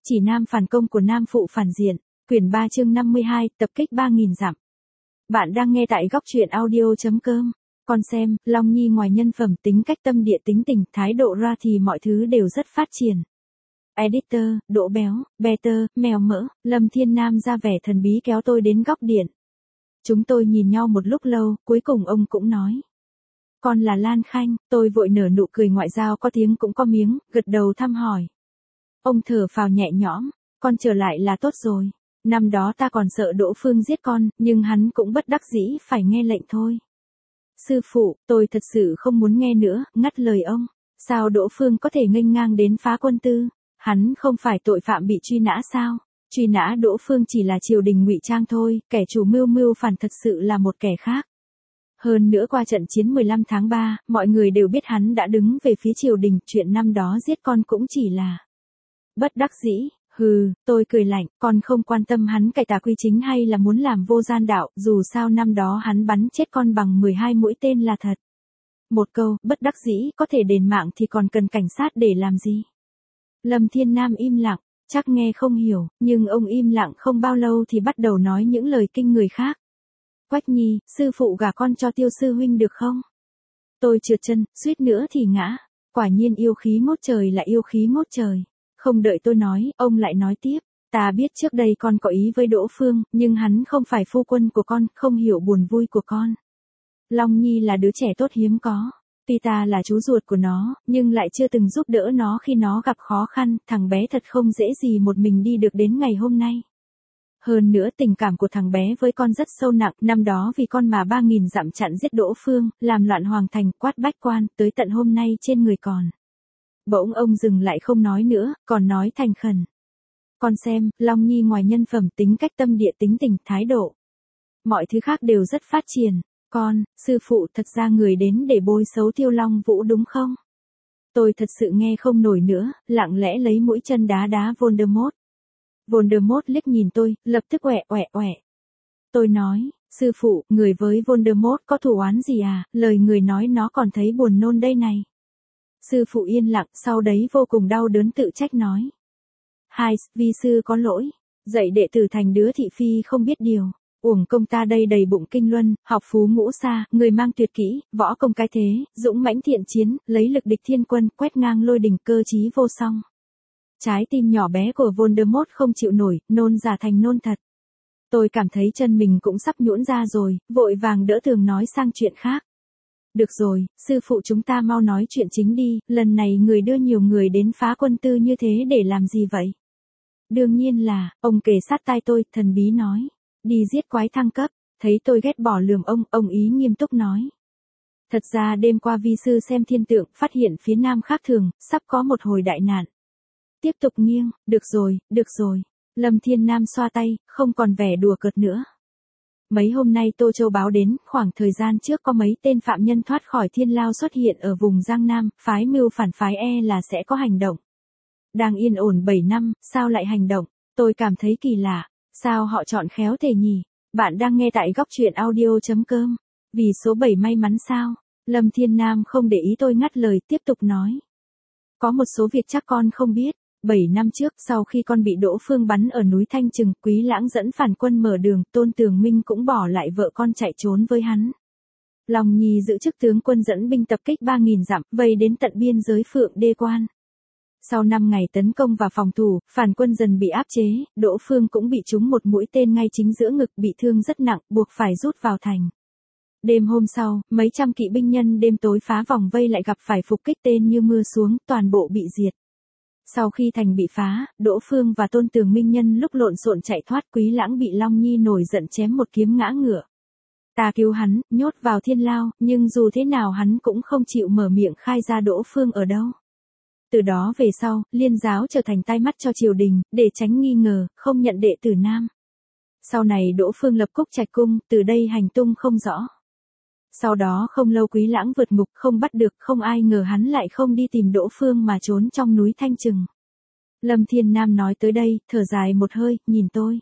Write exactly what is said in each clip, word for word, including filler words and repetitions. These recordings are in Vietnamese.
Chỉ nam phản công của nam phụ phản diện, quyển ba chương năm mươi hai, tập kích ba nghìn dặm. Bạn đang nghe tại góc truyện audio.com. Con xem, Long Nhi ngoài nhân phẩm, tính cách, tâm địa, tính tình, thái độ ra thì mọi thứ đều rất phát triển. Editor, Đỗ Béo, Better, Mèo Mỡ, Lâm Thiên Nam ra vẻ thần bí kéo tôi đến góc điện. Chúng tôi nhìn nhau một lúc lâu, cuối cùng ông cũng nói. Con là Lan Khanh, tôi vội nở nụ cười ngoại giao có tiếng cũng có miếng, gật đầu thăm hỏi. Ông thở phào nhẹ nhõm, con trở lại là tốt rồi. Năm đó ta còn sợ Đỗ Phương giết con, nhưng hắn cũng bất đắc dĩ phải nghe lệnh thôi. Sư phụ, tôi thật sự không muốn nghe nữa, ngắt lời ông. Sao Đỗ Phương có thể nghênh ngang đến phá quân tư? Hắn không phải tội phạm bị truy nã sao? Truy nã Đỗ Phương chỉ là triều đình ngụy trang thôi, kẻ chủ mưu mưu phản thật sự là một kẻ khác. Hơn nữa qua trận chiến mười lăm tháng ba, mọi người đều biết hắn đã đứng về phía triều đình, chuyện năm đó giết con cũng chỉ là bất đắc dĩ. Hừ, tôi cười lạnh, con không quan tâm hắn cải tà quy chính hay là muốn làm vô gian đạo, dù sao năm đó hắn bắn chết con bằng mười hai mũi tên là thật. Một câu, bất đắc dĩ, có thể đền mạng thì còn cần cảnh sát để làm gì? Lâm Thiên Nam im lặng, chắc nghe không hiểu, nhưng ông im lặng không bao lâu thì bắt đầu nói những lời kinh người khác. Quách Nhi, sư phụ gả con cho Tiêu sư huynh được không? Tôi trượt chân, suýt nữa thì ngã. Quả nhiên yêu khí ngút trời là yêu khí ngút trời. Không đợi tôi nói, ông lại nói tiếp. Ta biết trước đây con có ý với Đỗ Phương, nhưng hắn không phải phu quân của con, không hiểu buồn vui của con. Long Nhi là đứa trẻ tốt hiếm có. Tuy ta là chú ruột của nó, nhưng lại chưa từng giúp đỡ nó khi nó gặp khó khăn, thằng bé thật không dễ gì một mình đi được đến ngày hôm nay. Hơn nữa tình cảm của thằng bé với con rất sâu nặng, năm đó vì con mà ba nghìn dặm chặn giết Đỗ Phương, làm loạn hoàng thành, quát bách quan, tới tận hôm nay trên người còn. Bỗng ông dừng lại không nói nữa, còn nói thành khẩn. Con xem, Long Nhi ngoài nhân phẩm, tính cách, tâm địa, tính tình, thái độ. Mọi thứ khác đều rất phát triển. Con, sư phụ, thật ra người đến để bôi xấu Tiêu Long Vũ đúng không? Tôi thật sự nghe không nổi nữa, lặng lẽ lấy mũi chân đá đá Voldemort. Voldemort liếc nhìn tôi, lập tức oẹ oẹ oẹ. Tôi nói, sư phụ, người với Voldemort có thù oán gì à, lời người nói nó còn thấy buồn nôn đây này. Sư phụ yên lặng, sau đấy vô cùng đau đớn tự trách nói. Hai, vi sư có lỗi, dạy đệ tử thành đứa thị phi không biết điều. Uổng công ta đây đầy bụng kinh luân, học phú ngũ xa, người mang tuyệt kỹ, võ công cái thế, dũng mãnh thiện chiến, lấy lực địch thiên quân, quét ngang lôi đình, cơ trí vô song. Trái tim nhỏ bé của Voldemort không chịu nổi, nôn giả thành nôn thật. Tôi cảm thấy chân mình cũng sắp nhũn ra rồi, vội vàng đỡ tường nói sang chuyện khác. Được rồi, sư phụ chúng ta mau nói chuyện chính đi, lần này người đưa nhiều người đến phá quân tư như thế để làm gì vậy? Đương nhiên là, ông kề sát tai tôi, thần bí nói. Đi giết quái thăng cấp, thấy tôi ghét bỏ lườm ông, ông ý nghiêm túc nói. Thật ra đêm qua vi sư xem thiên tượng, phát hiện phía nam khác thường, sắp có một hồi đại nạn. Tiếp tục nghiêng, được rồi, được rồi. Lâm Thiên Nam xoa tay, không còn vẻ đùa cợt nữa. Mấy hôm nay Tô Châu báo đến, khoảng thời gian trước có mấy tên phạm nhân thoát khỏi thiên lao xuất hiện ở vùng Giang Nam, phái mưu phản phái e là sẽ có hành động. Đang yên ổn bảy năm, sao lại hành động? Tôi cảm thấy kỳ lạ. Sao họ chọn khéo thể nhỉ? Bạn đang nghe tại góc truyện audio.com. Vì số bảy may mắn sao? Lâm Thiên Nam không để ý tôi ngắt lời, tiếp tục nói. Có một số việc chắc con không biết. Bảy năm trước, sau khi con bị Đỗ Phương bắn ở núi Thanh Trừng, Quý Lãng dẫn phản quân mở đường, Tôn Tường Minh cũng bỏ lại vợ con chạy trốn với hắn. Long Nhi giữ chức tướng quân dẫn binh tập kích ba nghìn dặm, vây đến tận biên giới Phượng Đê Quan. Sau năm ngày tấn công và phòng thủ, phản quân dần bị áp chế, Đỗ Phương cũng bị trúng một mũi tên ngay chính giữa ngực, bị thương rất nặng, buộc phải rút vào thành. Đêm hôm sau, mấy trăm kỵ binh nhân đêm tối phá vòng vây lại gặp phải phục kích tên như mưa xuống, toàn bộ bị diệt. Sau khi thành bị phá, Đỗ Phương và Tôn Tường Minh nhân lúc lộn xộn chạy thoát, Quý Lãng bị Long Nhi nổi giận chém một kiếm ngã ngửa. Ta cứu hắn, nhốt vào thiên lao, nhưng dù thế nào hắn cũng không chịu mở miệng khai ra Đỗ Phương ở đâu. Từ đó về sau, Liên giáo trở thành tai mắt cho triều đình, để tránh nghi ngờ, không nhận đệ tử nam. Sau này Đỗ Phương lập Cúc Trạch cung, từ đây hành tung không rõ. Sau đó không lâu Quý Lãng vượt ngục, không bắt được, không ai ngờ hắn lại không đi tìm Đỗ Phương mà trốn trong núi Thanh Trừng. Lâm Thiên Nam nói tới đây, thở dài một hơi, nhìn tôi.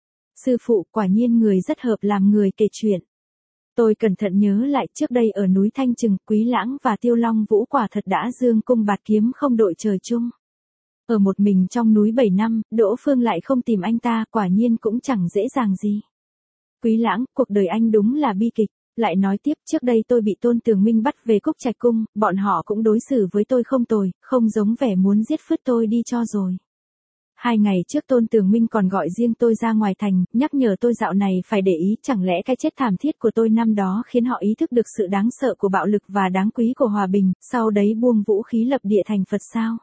Sư phụ, quả nhiên người rất hợp làm người kể chuyện. Tôi cẩn thận nhớ lại, trước đây ở núi Thanh Trừng, Quý Lãng và Tiêu Long Vũ quả thật đã dương cung bạt kiếm không đội trời chung. Ở một mình trong núi bảy năm, Đỗ Phương lại không tìm anh ta, quả nhiên cũng chẳng dễ dàng gì. Quý Lãng, cuộc đời anh đúng là bi kịch. Lại nói tiếp, trước đây tôi bị Tôn Tường Minh bắt về Cúc Trạch Cung, bọn họ cũng đối xử với tôi không tồi, không giống vẻ muốn giết phứt tôi đi cho rồi. Hai ngày trước Tôn Tường Minh còn gọi riêng tôi ra ngoài thành, nhắc nhở tôi dạo này phải để ý, chẳng lẽ cái chết thảm thiết của tôi năm đó khiến họ ý thức được sự đáng sợ của bạo lực và đáng quý của hòa bình, sau đấy buông vũ khí lập địa thành Phật sao?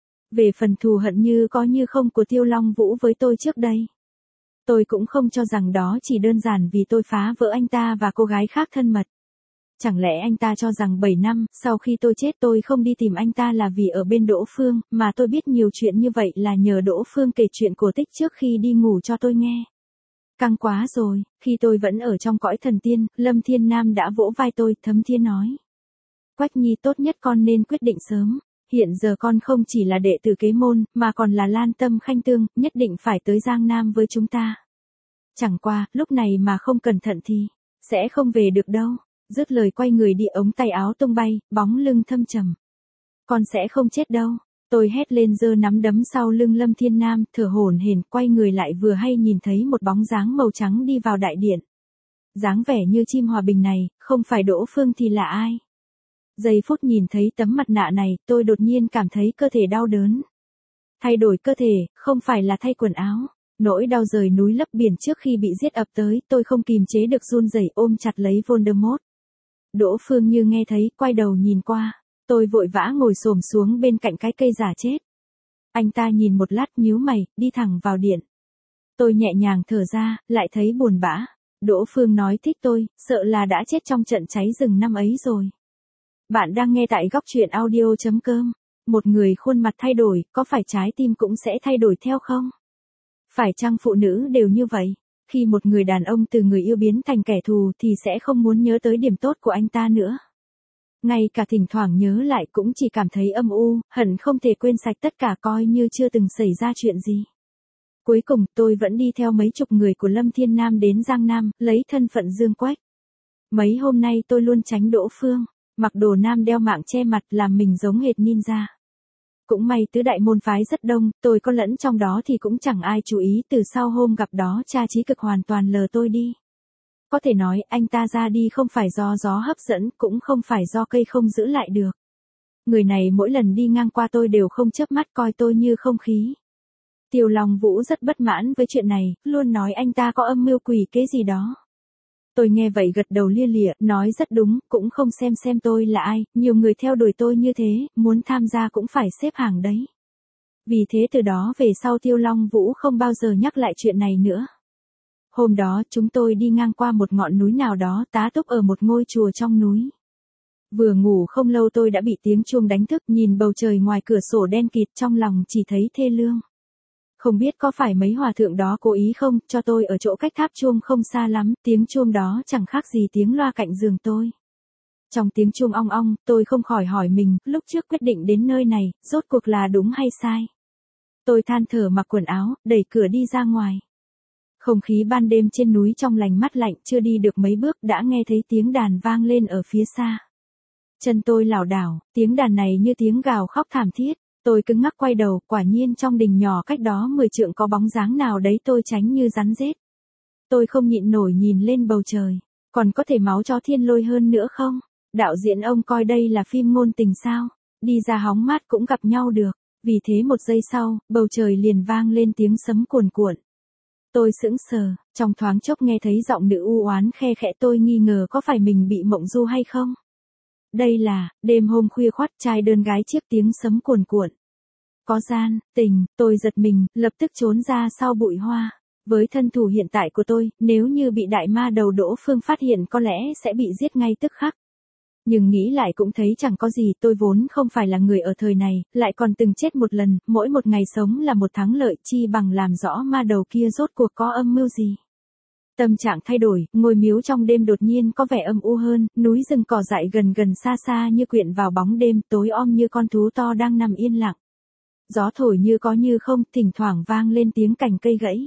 Về phần thù hận như có như không của Tiêu Long Vũ với tôi trước đây, tôi cũng không cho rằng đó chỉ đơn giản vì tôi phá vỡ anh ta và cô gái khác thân mật. Chẳng lẽ anh ta cho rằng bảy năm sau khi tôi chết tôi không đi tìm anh ta là vì ở bên Đỗ Phương, mà tôi biết nhiều chuyện như vậy là nhờ Đỗ Phương kể chuyện cổ tích trước khi đi ngủ cho tôi nghe. Căng quá rồi, khi tôi vẫn ở trong cõi thần tiên, Lâm Thiên Nam đã vỗ vai tôi, thấm thiên nói. Quách Nhi, tốt nhất con nên quyết định sớm. Hiện giờ con không chỉ là đệ tử kế môn, mà còn là Lan Tâm Khanh Tương, nhất định phải tới Giang Nam với chúng ta. Chẳng qua, lúc này mà không cẩn thận thì, sẽ không về được đâu. Dứt lời quay người đi, ống tay áo tung bay, bóng lưng thâm trầm. Con sẽ không chết đâu. Tôi hét lên giơ nắm đấm sau lưng Lâm Thiên Nam, thở hổn hển, quay người lại vừa hay nhìn thấy một bóng dáng màu trắng đi vào đại điện. Dáng vẻ như chim hòa bình này, không phải Đỗ Phương thì là ai? Giây phút nhìn thấy tấm mặt nạ này, tôi đột nhiên cảm thấy cơ thể đau đớn. Thay đổi cơ thể, không phải là thay quần áo. Nỗi đau rời núi lấp biển trước khi bị giết ập tới, tôi không kìm chế được run rẩy ôm chặt lấy Voldemort. Đỗ Phương như nghe thấy, quay đầu nhìn qua. Tôi vội vã ngồi xổm xuống bên cạnh cái cây giả chết. Anh ta nhìn một lát nhíu mày, đi thẳng vào điện. Tôi nhẹ nhàng thở ra, lại thấy buồn bã. Đỗ Phương nói thích tôi, sợ là đã chết trong trận cháy rừng năm ấy rồi. Bạn đang nghe tại góc truyện audio chấm com. Một người khuôn mặt thay đổi, có phải trái tim cũng sẽ thay đổi theo không? Phải chăng phụ nữ đều như vậy? Khi một người đàn ông từ người yêu biến thành kẻ thù thì sẽ không muốn nhớ tới điểm tốt của anh ta nữa. Ngay cả thỉnh thoảng nhớ lại cũng chỉ cảm thấy âm u, hận không thể quên sạch tất cả, coi như chưa từng xảy ra chuyện gì. Cuối cùng tôi vẫn đi theo mấy chục người của Lâm Thiên Nam đến Giang Nam, lấy thân phận Dương Quách. Mấy hôm nay tôi luôn tránh Đỗ Phương, mặc đồ nam đeo mạng che mặt làm mình giống hệt ninja. Cũng may tứ đại môn phái rất đông, tôi có lẫn trong đó thì cũng chẳng ai chú ý, từ sau hôm gặp đó cha Chí Cực hoàn toàn lờ tôi đi. Có thể nói anh ta ra đi không phải do gió hấp dẫn, cũng không phải do cây không giữ lại được. Người này mỗi lần đi ngang qua tôi đều không chớp mắt, coi tôi như không khí. Tiêu Long Vũ rất bất mãn với chuyện này, luôn nói anh ta có âm mưu quỷ kế gì đó. Tôi nghe vậy gật đầu lia lịa, nói rất đúng, cũng không xem xem tôi là ai, nhiều người theo đuổi tôi như thế, muốn tham gia cũng phải xếp hàng đấy. Vì thế từ đó về sau Tiêu Long Vũ không bao giờ nhắc lại chuyện này nữa. Hôm đó chúng tôi đi ngang qua một ngọn núi nào đó, tá túc ở một ngôi chùa trong núi. Vừa ngủ không lâu tôi đã bị tiếng chuông đánh thức, nhìn bầu trời ngoài cửa sổ đen kịt, trong lòng chỉ thấy thê lương. Không biết có phải mấy hòa thượng đó cố ý không, cho tôi ở chỗ cách tháp chuông không xa lắm, tiếng chuông đó chẳng khác gì tiếng loa cạnh giường tôi. Trong tiếng chuông ong ong, tôi không khỏi hỏi mình, lúc trước quyết định đến nơi này, rốt cuộc là đúng hay sai? Tôi than thở mặc quần áo, đẩy cửa đi ra ngoài. Không khí ban đêm trên núi trong lành mát lạnh, chưa đi được mấy bước đã nghe thấy tiếng đàn vang lên ở phía xa. Chân tôi lảo đảo, tiếng đàn này như tiếng gào khóc thảm thiết. Tôi cứng ngắc quay đầu, quả nhiên trong đình nhỏ cách đó mười trượng có bóng dáng nào đấy, tôi tránh như rắn rết. Tôi không nhịn nổi nhìn lên bầu trời, còn có thể máu chó thiên lôi hơn nữa không? Đạo diễn ông coi đây là phim ngôn tình sao? Đi ra hóng mát cũng gặp nhau được. Vì thế một giây sau, bầu trời liền vang lên tiếng sấm cuồn cuộn. Tôi sững sờ, trong thoáng chốc nghe thấy giọng nữ u oán khe khẽ, tôi nghi ngờ có phải mình bị mộng du hay không? Đây là, đêm hôm khuya khoắt, trai đơn gái chiếc, tiếng sấm cuồn cuộn. Có gian, tình, tôi giật mình, lập tức trốn ra sau bụi hoa. Với thân thủ hiện tại của tôi, nếu như bị đại ma đầu Đỗ Phương phát hiện có lẽ sẽ bị giết ngay tức khắc. Nhưng nghĩ lại cũng thấy chẳng có gì, tôi vốn không phải là người ở thời này, lại còn từng chết một lần, mỗi một ngày sống là một thắng lợi, chi bằng làm rõ ma đầu kia rốt cuộc có âm mưu gì. Tâm trạng thay đổi, ngôi miếu trong đêm đột nhiên có vẻ âm u hơn, núi rừng cỏ dại gần gần xa xa như quyện vào bóng đêm, tối om như con thú to đang nằm yên lặng. Gió thổi như có như không, thỉnh thoảng vang lên tiếng cành cây gãy.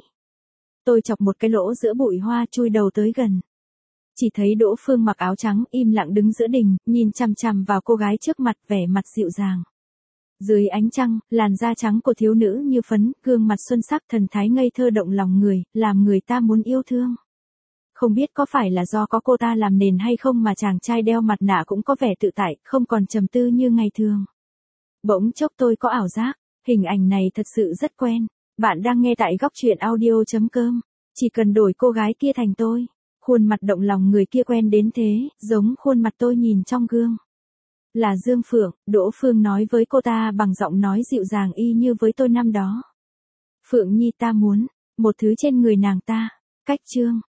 Tôi chọc một cái lỗ giữa bụi hoa, chui đầu tới gần. Chỉ thấy Đỗ Phương mặc áo trắng, im lặng đứng giữa đình, nhìn chằm chằm vào cô gái trước mặt, vẻ mặt dịu dàng. Dưới ánh trăng, làn da trắng của thiếu nữ như phấn, gương mặt xuân sắc thần thái ngây thơ động lòng người, làm người ta muốn yêu thương. Không biết có phải là do có cô ta làm nền hay không mà chàng trai đeo mặt nạ cũng có vẻ tự tại, không còn trầm tư như ngày thường. Bỗng chốc tôi có ảo giác, hình ảnh này thật sự rất quen. Bạn đang nghe tại góc truyện audio.com. Chỉ cần đổi cô gái kia thành tôi. Khuôn mặt động lòng người kia quen đến thế, giống khuôn mặt tôi nhìn trong gương. Là Dương Phượng, Đỗ Phương nói với cô ta bằng giọng nói dịu dàng y như với tôi năm đó. Phượng Nhi ta muốn, một thứ trên người nàng ta. Cách chương.